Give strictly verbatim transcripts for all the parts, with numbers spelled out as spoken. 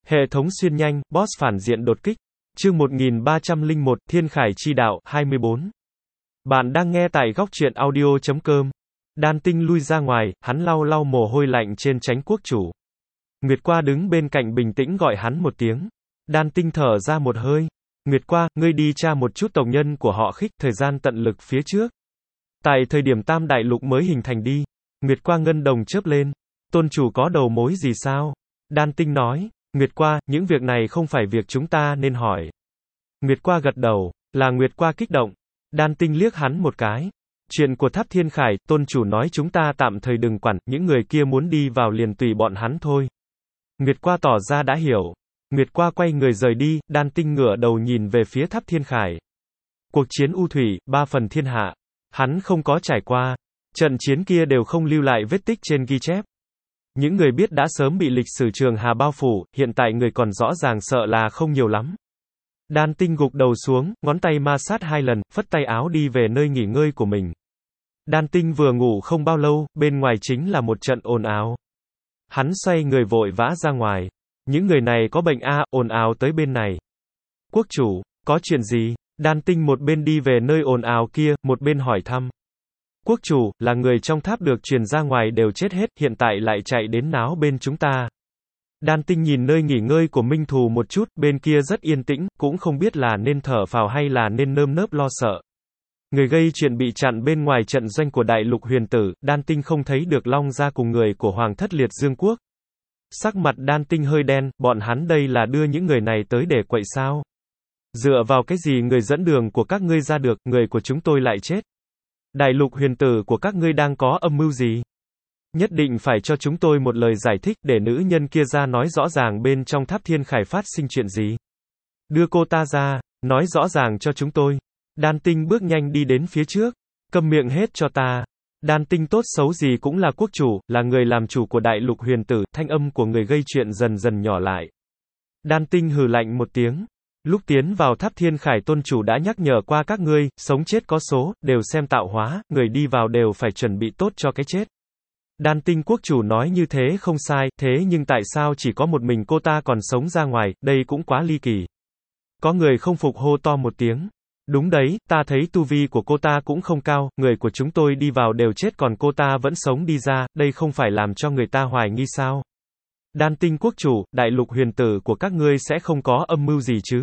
Hệ thống xuyên nhanh, boss phản diện đột kích. Chương một nghìn ba trăm lẻ một, Thiên Khải chi đạo, hai mươi bốn. Bạn đang nghe tại góc truyện audio chấm com. Đan Tinh lui ra ngoài, hắn lau lau mồ hôi lạnh trên trán quốc chủ. Nguyệt Qua đứng bên cạnh bình tĩnh gọi hắn một tiếng. Đan Tinh thở ra một hơi. Nguyệt Qua, ngươi đi tra một chút tộc nhân của họ Khích, thời gian tận lực phía trước. Tại thời điểm Tam Đại Lục mới hình thành đi. Nguyệt Qua ngân đồng chớp lên. Tôn chủ có đầu mối gì sao? Đan Tinh nói. Nguyệt Qua, những việc này không phải việc chúng ta nên hỏi. Nguyệt Qua gật đầu, là Nguyệt Qua kích động. Đan Tinh liếc hắn một cái. Chuyện của Tháp Thiên Khải, tôn chủ nói chúng ta tạm thời đừng quản, những người kia muốn đi vào liền tùy bọn hắn thôi. Nguyệt Qua tỏ ra đã hiểu. Nguyệt Qua quay người rời đi, Đan Tinh ngửa đầu nhìn về phía Tháp Thiên Khải. Cuộc chiến U Thủy, ba phần thiên hạ. Hắn không có trải qua. Trận chiến kia đều không lưu lại vết tích trên ghi chép. Những người biết đã sớm bị lịch sử Trường Hà bao phủ, hiện tại người còn rõ ràng sợ là không nhiều lắm. Đan Tinh gục đầu xuống, ngón tay ma sát hai lần, phất tay áo đi về nơi nghỉ ngơi của mình. Đan Tinh vừa ngủ không bao lâu, bên ngoài chính là một trận ồn ào. Hắn xoay người vội vã ra ngoài. Những người này có bệnh a, ồn ào tới bên này. Quốc chủ, có chuyện gì? Đan Tinh một bên đi về nơi ồn ào kia, một bên hỏi thăm. Quốc chủ, là người trong tháp được truyền ra ngoài đều chết hết, hiện tại lại chạy đến náo bên chúng ta. Đan Tinh nhìn nơi nghỉ ngơi của Minh Thù một chút, bên kia rất yên tĩnh, cũng không biết là nên thở phào hay là nên nơm nớp lo sợ. Người gây chuyện bị chặn bên ngoài trận doanh của Đại Lục Huyền Tử, Đan Tinh không thấy được Long Gia cùng người của Hoàng Thất Liệt Dương Quốc. Sắc mặt Đan Tinh hơi đen, bọn hắn đây là đưa những người này tới để quậy sao? Dựa vào cái gì người dẫn đường của các ngươi ra được, người của chúng tôi lại chết? Đại Lục Huyền Tử của các ngươi đang có âm mưu gì? Nhất định phải cho chúng tôi một lời giải thích để nữ nhân kia ra nói rõ ràng bên trong Tháp Thiên Khải phát sinh chuyện gì. Đưa cô ta ra, nói rõ ràng cho chúng tôi. Đan Tinh bước nhanh đi đến phía trước. Câm miệng hết cho ta. Đan Tinh tốt xấu gì cũng là quốc chủ, là người làm chủ của Đại Lục Huyền Tử, thanh âm của người gây chuyện dần dần nhỏ lại. Đan Tinh hừ lạnh một tiếng. Lúc tiến vào Tháp Thiên Khải tôn chủ đã nhắc nhở qua các ngươi, sống chết có số, đều xem tạo hóa, người đi vào đều phải chuẩn bị tốt cho cái chết. Đan Tinh quốc chủ nói như thế không sai, thế nhưng tại sao chỉ có một mình cô ta còn sống ra ngoài, đây cũng quá ly kỳ. Có người không phục hô to một tiếng. Đúng đấy, ta thấy tu vi của cô ta cũng không cao, người của chúng tôi đi vào đều chết còn cô ta vẫn sống đi ra, đây không phải làm cho người ta hoài nghi sao? Đan Tinh quốc chủ, Đại Lục Huyền Tử của các ngươi sẽ không có âm mưu gì chứ?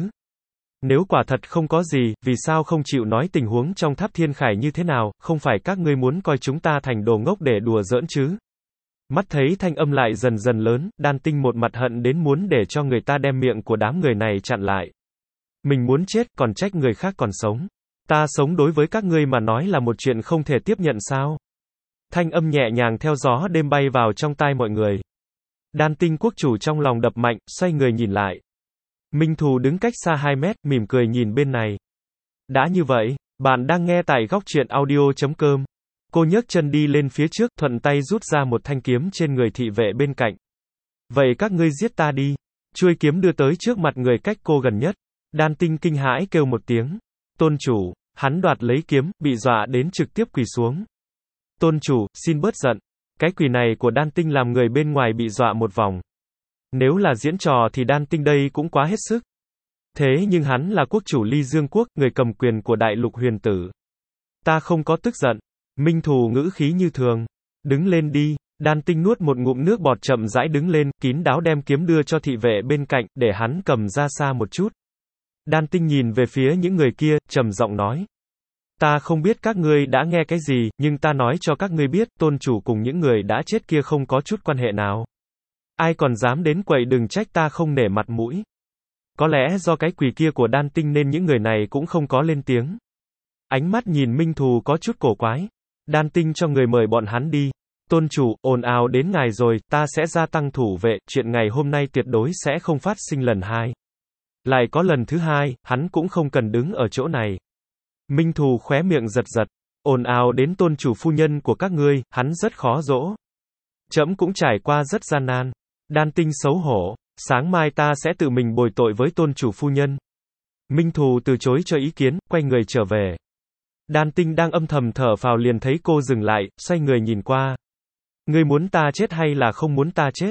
Nếu quả thật không có gì, vì sao không chịu nói tình huống trong Tháp Thiên Khải như thế nào, không phải các ngươi muốn coi chúng ta thành đồ ngốc để đùa giỡn chứ? Mắt thấy thanh âm lại dần dần lớn, Đan Tinh một mặt hận đến muốn để cho người ta đem miệng của đám người này chặn lại. Mình muốn chết, còn trách người khác còn sống. Ta sống đối với các ngươi mà nói là một chuyện không thể tiếp nhận sao? Thanh âm nhẹ nhàng theo gió đêm bay vào trong tai mọi người. Đan Tinh quốc chủ trong lòng đập mạnh, xoay người nhìn lại. Minh Thù đứng cách xa hai mét, mỉm cười nhìn bên này. Đã như vậy, bạn đang nghe tại góc truyện audio chấm com. Cô nhấc chân đi lên phía trước, thuận tay rút ra một thanh kiếm trên người thị vệ bên cạnh. Vậy các ngươi giết ta đi. Chuôi kiếm đưa tới trước mặt người cách cô gần nhất. Đan Tinh kinh hãi kêu một tiếng. Tôn chủ, hắn đoạt lấy kiếm, bị dọa đến trực tiếp quỳ xuống. Tôn chủ, xin bớt giận. Cái quỳ này của Đan Tinh làm người bên ngoài bị dọa một vòng. Nếu là diễn trò thì Đan Tinh đây cũng quá hết sức. Thế nhưng hắn là quốc chủ Ly Dương Quốc, người cầm quyền của Đại Lục Huyền Tử. Ta không có tức giận. Minh Thù ngữ khí như thường. Đứng lên đi. Đan Tinh nuốt một ngụm nước bọt chậm rãi đứng lên, kín đáo đem kiếm đưa cho thị vệ bên cạnh, để hắn cầm ra xa một chút. Đan Tinh nhìn về phía những người kia, trầm giọng nói. Ta không biết các ngươi đã nghe cái gì, nhưng ta nói cho các ngươi biết, tôn chủ cùng những người đã chết kia không có chút quan hệ nào. Ai còn dám đến quậy đừng trách ta không nể mặt mũi. Có lẽ do cái quỳ kia của Đan Tinh nên những người này cũng không có lên tiếng. Ánh mắt nhìn Minh Thù có chút cổ quái. Đan Tinh cho người mời bọn hắn đi. Tôn chủ, ồn ào đến ngài rồi, ta sẽ gia tăng thủ vệ, chuyện ngày hôm nay tuyệt đối sẽ không phát sinh lần hai. Lại có lần thứ hai, hắn cũng không cần đứng ở chỗ này. Minh Thù khóe miệng giật giật. Ồn ào đến tôn chủ phu nhân của các ngươi, hắn rất khó dỗ. Trẫm cũng trải qua rất gian nan. Đan Tinh xấu hổ. Sáng mai ta sẽ tự mình bồi tội với tôn chủ phu nhân. Minh Thù từ chối cho ý kiến, quay người trở về. Đan Tinh đang âm thầm thở phào liền thấy cô dừng lại, xoay người nhìn qua. Ngươi muốn ta chết hay là không muốn ta chết?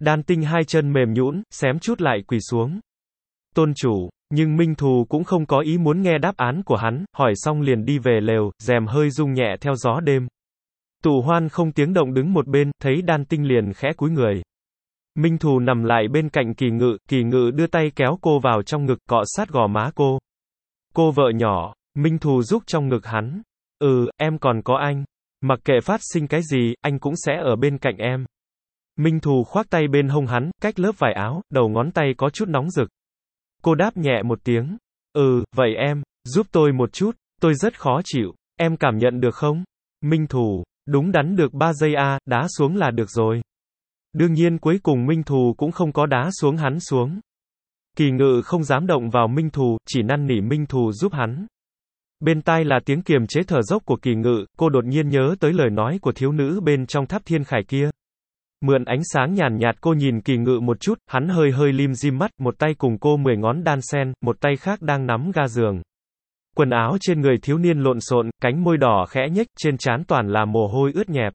Đan Tinh hai chân mềm nhũn, xém chút lại quỳ xuống. Tôn chủ, nhưng Minh Thù cũng không có ý muốn nghe đáp án của hắn, hỏi xong liền đi về lều, rèm hơi rung nhẹ theo gió đêm. Tụ Hoan không tiếng động đứng một bên, thấy Đan Tinh liền khẽ cúi người. Minh Thù nằm lại bên cạnh Kỳ Ngự, Kỳ Ngự đưa tay kéo cô vào trong ngực, cọ sát gò má cô. Cô vợ nhỏ, Minh Thù giúp trong ngực hắn. Ừ, em còn có anh. Mặc kệ phát sinh cái gì, anh cũng sẽ ở bên cạnh em. Minh Thù khoác tay bên hông hắn, cách lớp vải áo, đầu ngón tay có chút nóng rực. Cô đáp nhẹ một tiếng. Ừ, vậy em, giúp tôi một chút, tôi rất khó chịu, em cảm nhận được không? Minh Thù, đúng đắn được ba giây a, à, đá xuống là được rồi. Đương nhiên cuối cùng Minh Thù cũng không có đá xuống hắn xuống. Kỳ Ngự không dám động vào Minh Thù, chỉ năn nỉ Minh Thù giúp hắn. Bên tai là tiếng kiềm chế thở dốc của Kỳ Ngự, cô đột nhiên nhớ tới lời nói của thiếu nữ bên trong tháp thiên khải kia. Mượn ánh sáng nhàn nhạt cô nhìn Kỳ Ngự một chút, hắn hơi hơi lim dim mắt, một tay cùng cô mười ngón đan sen, một tay khác đang nắm ga giường. Quần áo trên người thiếu niên lộn xộn, cánh môi đỏ khẽ nhếch, trên trán toàn là mồ hôi ướt nhẹp.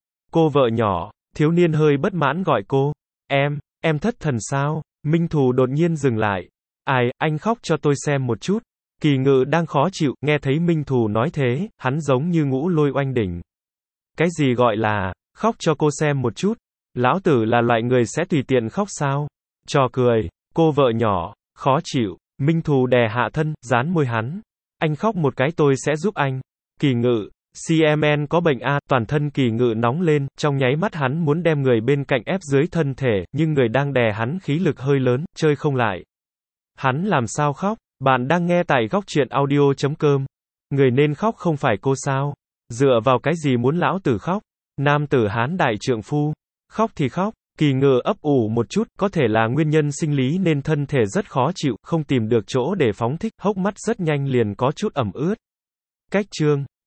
Cô vợ nhỏ, thiếu niên hơi bất mãn gọi cô. Em, em thất thần sao? Minh Thù đột nhiên dừng lại. Ai, anh khóc cho tôi xem một chút. Kỳ Ngự đang khó chịu, nghe thấy Minh Thù nói thế, hắn giống như ngũ lôi oanh đỉnh. Cái gì gọi là, khóc cho cô xem một chút? Lão tử là loại người sẽ tùy tiện khóc sao? Trò cười, cô vợ nhỏ, khó chịu. Minh Thù đè hạ thân, dán môi hắn. Anh khóc một cái tôi sẽ giúp anh. Kỳ Ngự, xê em en có bệnh a, toàn thân Kỳ Ngự nóng lên, trong nháy mắt hắn muốn đem người bên cạnh ép dưới thân thể, nhưng người đang đè hắn khí lực hơi lớn, chơi không lại. Hắn làm sao khóc? Bạn đang nghe tại góc truyện audio chấm com. Người nên khóc không phải cô sao? Dựa vào cái gì muốn lão tử khóc? Nam tử Hán đại trượng phu. Khóc thì khóc. Kỳ Ngự ấp ủ một chút, có thể là nguyên nhân sinh lý nên thân thể rất khó chịu, không tìm được chỗ để phóng thích, hốc mắt rất nhanh liền có chút ẩm ướt. Cách chương